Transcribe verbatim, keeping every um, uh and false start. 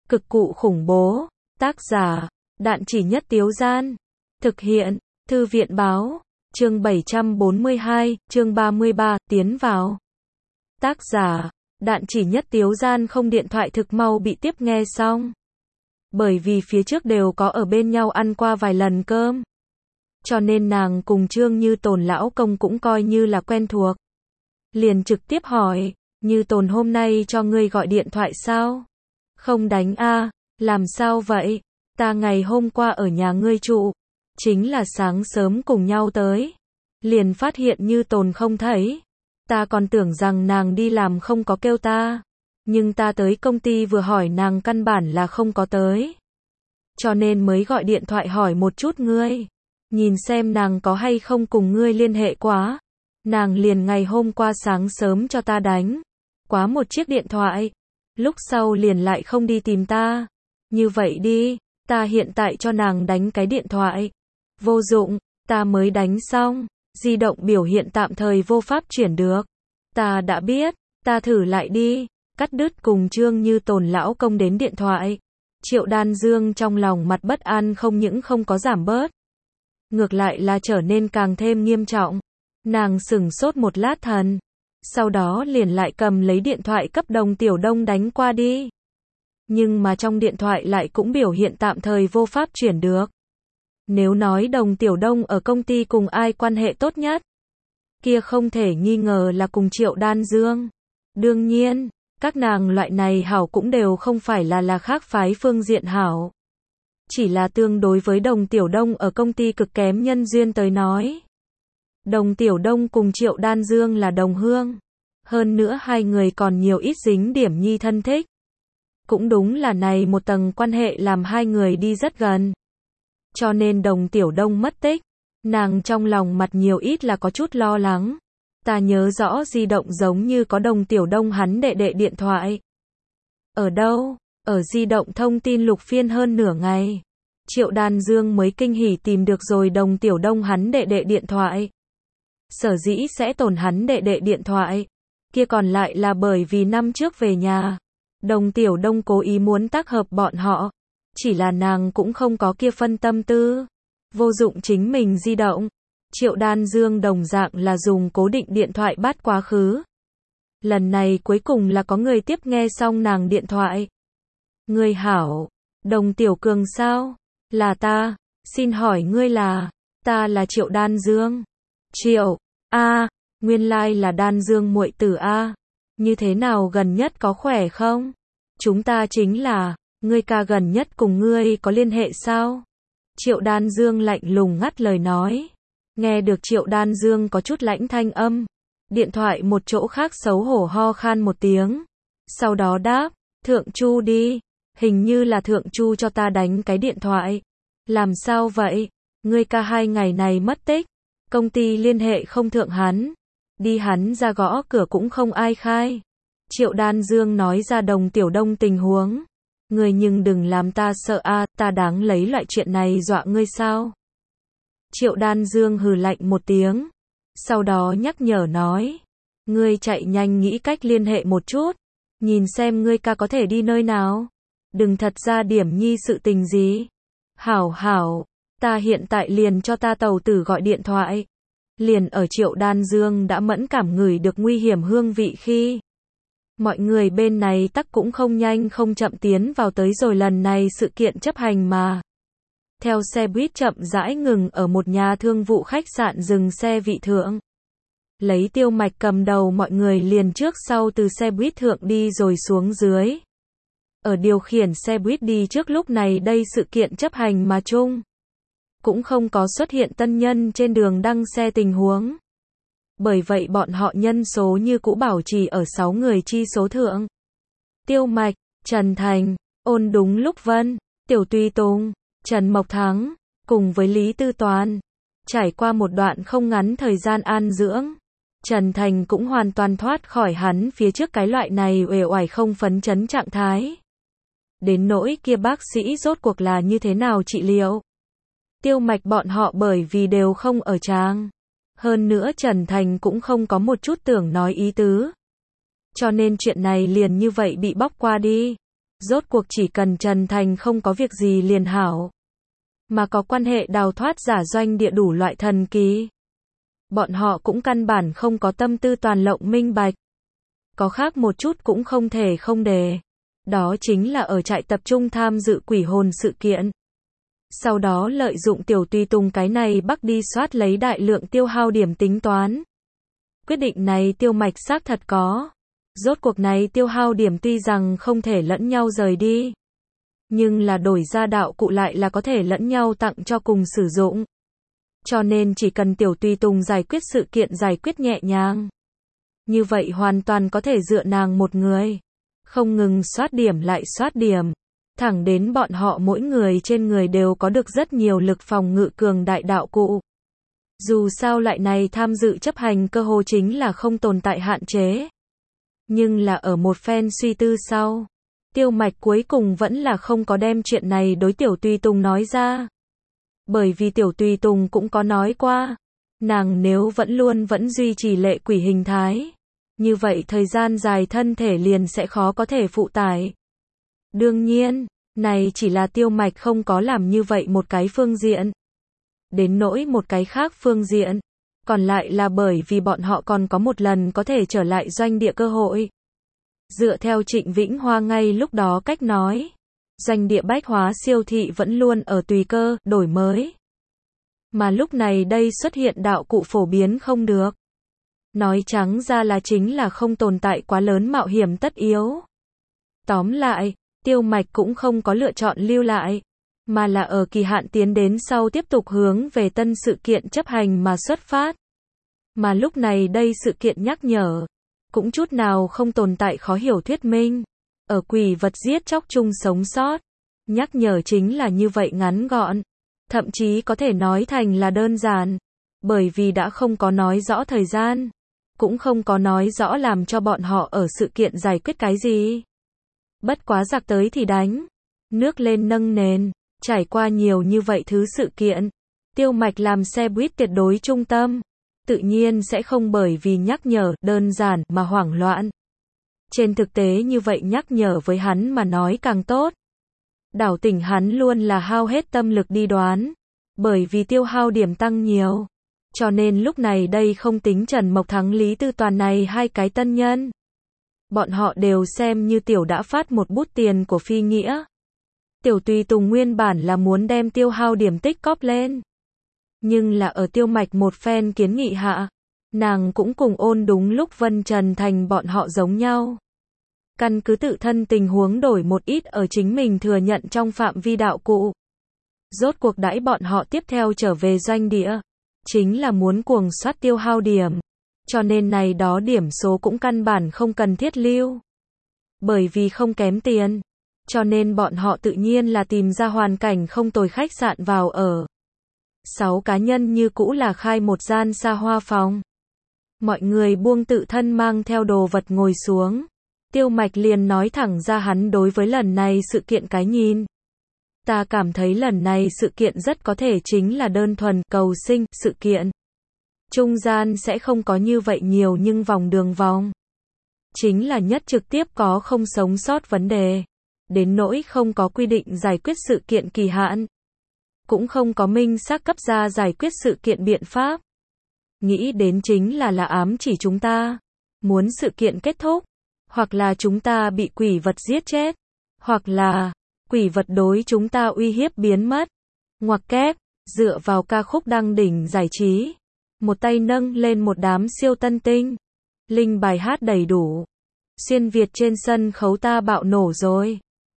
Cực cụ khủng bố. Tác giả, Đạn Chỉ Nhất Tiếu Gian. Thực hiện, Thư viện báo. Chương bảy trăm bốn mươi hai, chương ba mươi ba, tiến vào. Tác giả, Đạn Chỉ Nhất Tiếu Gian. Không, điện thoại thực mau bị tiếp nghe xong. Bởi vì phía trước đều có ở bên nhau ăn qua vài lần cơm. Cho nên nàng cùng Trương Như Tồn lão công cũng coi như là quen thuộc. Liền trực tiếp hỏi, Như Tồn hôm nay cho ngươi gọi điện thoại sao? Không đánh a, làm sao vậy? Ta ngày hôm qua ở nhà ngươi trụ, chính là sáng sớm cùng nhau tới. Liền phát hiện Như Tồn không thấy. Ta còn tưởng rằng nàng đi làm không có kêu ta. Nhưng ta tới công ty vừa hỏi nàng căn bản là không có tới. Cho nên mới gọi điện thoại hỏi một chút ngươi. Nhìn xem nàng có hay không cùng ngươi liên hệ quá. Nàng liền ngày hôm qua sáng sớm cho ta đánh quá một chiếc điện thoại. Lúc sau liền lại không đi tìm ta. Như vậy đi, ta hiện tại cho nàng đánh cái điện thoại. Vô dụng, ta mới đánh xong. Di động biểu hiện tạm thời vô pháp chuyển được. Ta đã biết, ta thử lại đi. Cắt đứt cùng Trương Như Tồn lão công đến điện thoại. Triệu Đan Dương trong lòng mặt bất an không những không có giảm bớt. Ngược lại là trở nên càng thêm nghiêm trọng. Nàng sửng sốt một lát thần. Sau đó liền lại cầm lấy điện thoại cấp Đồng Tiểu Đông đánh qua đi. Nhưng mà trong điện thoại lại cũng biểu hiện tạm thời vô pháp chuyển được. Nếu nói Đồng Tiểu Đông ở công ty cùng ai quan hệ tốt nhất, kia không thể nghi ngờ là cùng Triệu Đan Dương. Đương nhiên, các nàng loại này hảo cũng đều không phải là là khác phái phương diện hảo. Chỉ là tương đối với Đồng Tiểu Đông ở công ty cực kém nhân duyên tới nói. Đồng Tiểu Đông cùng Triệu Đan Dương là đồng hương. Hơn nữa hai người còn nhiều ít dính điểm nhi thân thích. Cũng đúng là này một tầng quan hệ làm hai người đi rất gần. Cho nên Đồng Tiểu Đông mất tích. Nàng trong lòng mặt nhiều ít là có chút lo lắng. Ta nhớ rõ di động giống như có Đồng Tiểu Đông hắn đệ đệ điện thoại. Ở đâu? Ở di động thông tin lục phiên hơn nửa ngày. Triệu Đan Dương mới kinh hỉ tìm được rồi Đồng Tiểu Đông hắn đệ đệ điện thoại. Sở dĩ sẽ tổn hắn đệ đệ điện thoại. Kia còn lại là bởi vì năm trước về nhà. Đồng Tiểu Đông cố ý muốn tác hợp bọn họ. Chỉ là nàng cũng không có kia phân tâm tư. Vô dụng chính mình di động. Triệu Đan Dương đồng dạng là dùng cố định điện thoại bắt quá khứ. Lần này cuối cùng là có người tiếp nghe xong nàng điện thoại. Ngươi hảo. Đồng Tiểu Cường sao? Là ta. Xin hỏi ngươi là? Ta là Triệu Đan Dương. Triệu. A, nguyên lai là Đan Dương muội tử a. Như thế nào gần nhất có khỏe không? Chúng ta chính là, ngươi ca gần nhất cùng ngươi có liên hệ sao? Triệu Đan Dương lạnh lùng ngắt lời nói. Nghe được Triệu Đan Dương có chút lãnh thanh âm. Điện thoại một chỗ khác xấu hổ ho khan một tiếng. Sau đó đáp, Thượng Chu đi. Hình như là Thượng Chu cho ta đánh cái điện thoại. Làm sao vậy? Ngươi ca hai ngày này mất tích. Công ty liên hệ không thượng hắn. Đi hắn ra gõ cửa cũng không ai khai. Triệu Đan Dương nói ra Đồng Tiểu Đông tình huống. Ngươi nhưng đừng làm ta sợ a, ta đáng lấy loại chuyện này dọa ngươi sao? Triệu Đan Dương hừ lạnh một tiếng. Sau đó nhắc nhở nói. Ngươi chạy nhanh nghĩ cách liên hệ một chút. Nhìn xem ngươi ca có thể đi nơi nào. Đừng thật ra điểm nhi sự tình gì. Hảo hảo. Ta hiện tại liền cho ta tàu tử gọi điện thoại. Liền ở Triệu Đan Dương đã mẫn cảm ngửi được nguy hiểm hương vị khi. Mọi người bên này tắc cũng không nhanh không chậm tiến vào tới rồi lần này sự kiện chấp hành mà. Theo xe buýt chậm rãi ngừng ở một nhà thương vụ khách sạn dừng xe vị thượng. Lấy Tiêu Mạch cầm đầu mọi người liền trước sau từ xe buýt thượng đi rồi xuống dưới. Ở điều khiển xe buýt đi trước lúc này đây sự kiện chấp hành mà chung. Cũng không có xuất hiện tân nhân trên đường đăng xe tình huống. Bởi vậy bọn họ nhân số như cũ bảo trì ở sáu người chi số thượng. Tiêu Mạch, Trần Thành, Ôn Đúng Lúc Vân, Tiểu Tuy Tùng, Trần Mộc Thắng, cùng với Lý Tư Toàn. Trải qua một đoạn không ngắn thời gian an dưỡng. Trần Thành cũng hoàn toàn thoát khỏi hắn phía trước cái loại này uể oải không phấn chấn trạng thái. Đến nỗi kia bác sĩ rốt cuộc là như thế nào trị liệu. Tiêu Mạch bọn họ bởi vì đều không ở tràng. Hơn nữa Trần Thành cũng không có một chút tưởng nói ý tứ. Cho nên chuyện này liền như vậy bị bóc qua đi. Rốt cuộc chỉ cần Trần Thành không có việc gì liền hảo. Mà có quan hệ đào thoát giả doanh địa đủ loại thần kỳ. Bọn họ cũng căn bản không có tâm tư toàn lộng minh bạch. Có khác một chút cũng không thể không đề. Đó chính là ở trại tập trung tham dự quỷ hồn sự kiện. Sau đó lợi dụng tiểu tùy tùng cái này bắc đi soát lấy đại lượng tiêu hao điểm tính toán. Quyết định này Tiêu Mạch xác thật có. Rốt cuộc này tiêu hao điểm tuy rằng không thể lẫn nhau rời đi. Nhưng là đổi ra đạo cụ lại là có thể lẫn nhau tặng cho cùng sử dụng. Cho nên chỉ cần tiểu tùy tùng giải quyết sự kiện giải quyết nhẹ nhàng. Như vậy hoàn toàn có thể dựa nàng một người. Không ngừng soát điểm lại soát điểm. Thẳng đến bọn họ mỗi người trên người đều có được rất nhiều lực phòng ngự cường đại đạo cụ. Dù sao lại này tham dự chấp hành cơ hồ chính là không tồn tại hạn chế. Nhưng là ở một phen suy tư sau, Tiêu Mạch cuối cùng vẫn là không có đem chuyện này đối tiểu tùy tùng nói ra. Bởi vì tiểu tùy tùng cũng có nói qua, nàng nếu vẫn luôn vẫn duy trì lệ quỷ hình thái, như vậy thời gian dài thân thể liền sẽ khó có thể phụ tải. Đương nhiên, này chỉ là Tiêu Mạch không có làm như vậy một cái phương diện. Đến nỗi một cái khác phương diện, còn lại là bởi vì bọn họ còn có một lần có thể trở lại doanh địa cơ hội. Dựa theo Trịnh Vĩnh Hoa ngay lúc đó cách nói, doanh địa bách hóa siêu thị vẫn luôn ở tùy cơ, đổi mới. Mà lúc này đây xuất hiện đạo cụ phổ biến không được. Nói trắng ra là chính là không tồn tại quá lớn mạo hiểm tất yếu. Tóm lại, Tiêu Mạch cũng không có lựa chọn lưu lại, mà là ở kỳ hạn tiến đến sau tiếp tục hướng về tân sự kiện chấp hành mà xuất phát. Mà lúc này đây sự kiện nhắc nhở, cũng chút nào không tồn tại khó hiểu thuyết minh. Ở quỷ vật giết chóc chung sống sót, nhắc nhở chính là như vậy ngắn gọn, thậm chí có thể nói thành là đơn giản, bởi vì đã không có nói rõ thời gian, cũng không có nói rõ làm cho bọn họ ở sự kiện giải quyết cái gì. Bất quá giặc tới thì đánh, nước lên nâng nền, trải qua nhiều như vậy thứ sự kiện, Tiêu Mạch làm xe buýt tuyệt đối trung tâm, tự nhiên sẽ không bởi vì nhắc nhở đơn giản mà hoảng loạn. Trên thực tế như vậy nhắc nhở với hắn mà nói càng tốt. Đảo tỉnh hắn luôn là hao hết tâm lực đi đoán, bởi vì tiêu hao điểm tăng nhiều. Cho nên lúc này đây không tính Trần Mộc Thắng Lý Tư Toàn này hai cái tân nhân. Bọn họ đều xem như tiểu đã phát một bút tiền của phi nghĩa. Tiểu tùy tùng nguyên bản là muốn đem tiêu hao điểm tích cóp lên. Nhưng là ở Tiêu Mạch một phen kiến nghị hạ, nàng cũng cùng ôn đúng lúc Vân Trần Thành bọn họ giống nhau. Căn cứ tự thân tình huống đổi một ít ở chính mình thừa nhận trong phạm vi đạo cụ. Rốt cuộc đãi bọn họ tiếp theo trở về doanh địa, chính là muốn cuồng soát tiêu hao điểm. Cho nên này đó điểm số cũng căn bản không cần thiết lưu. Bởi vì không kém tiền, cho nên bọn họ tự nhiên là tìm ra hoàn cảnh không tồi khách sạn vào ở. Sáu cá nhân như cũ là khai một gian xa hoa phòng. Mọi người buông tự thân mang theo đồ vật ngồi xuống. Tiêu Mạch liền nói thẳng ra hắn đối với lần này sự kiện cái nhìn. Ta cảm thấy lần này sự kiện rất có thể chính là đơn thuần cầu sinh sự kiện. Trung gian sẽ không có như vậy nhiều nhưng vòng đường vòng. Chính là nhất trực tiếp có không sống sót vấn đề. Đến nỗi không có quy định giải quyết sự kiện kỳ hạn. Cũng không có minh xác cấp ra giải quyết sự kiện biện pháp. Nghĩ đến chính là là ám chỉ chúng ta. Muốn sự kiện kết thúc. Hoặc là chúng ta bị quỷ vật giết chết. Hoặc là quỷ vật đối chúng ta uy hiếp biến mất. Ngoặc kép, dựa vào ca khúc đăng đỉnh giải trí. Một tay nâng lên một đám siêu tân tinh. Linh bài hát đầy đủ. Xuyên Việt trên sân khấu ta bạo nổ rồi.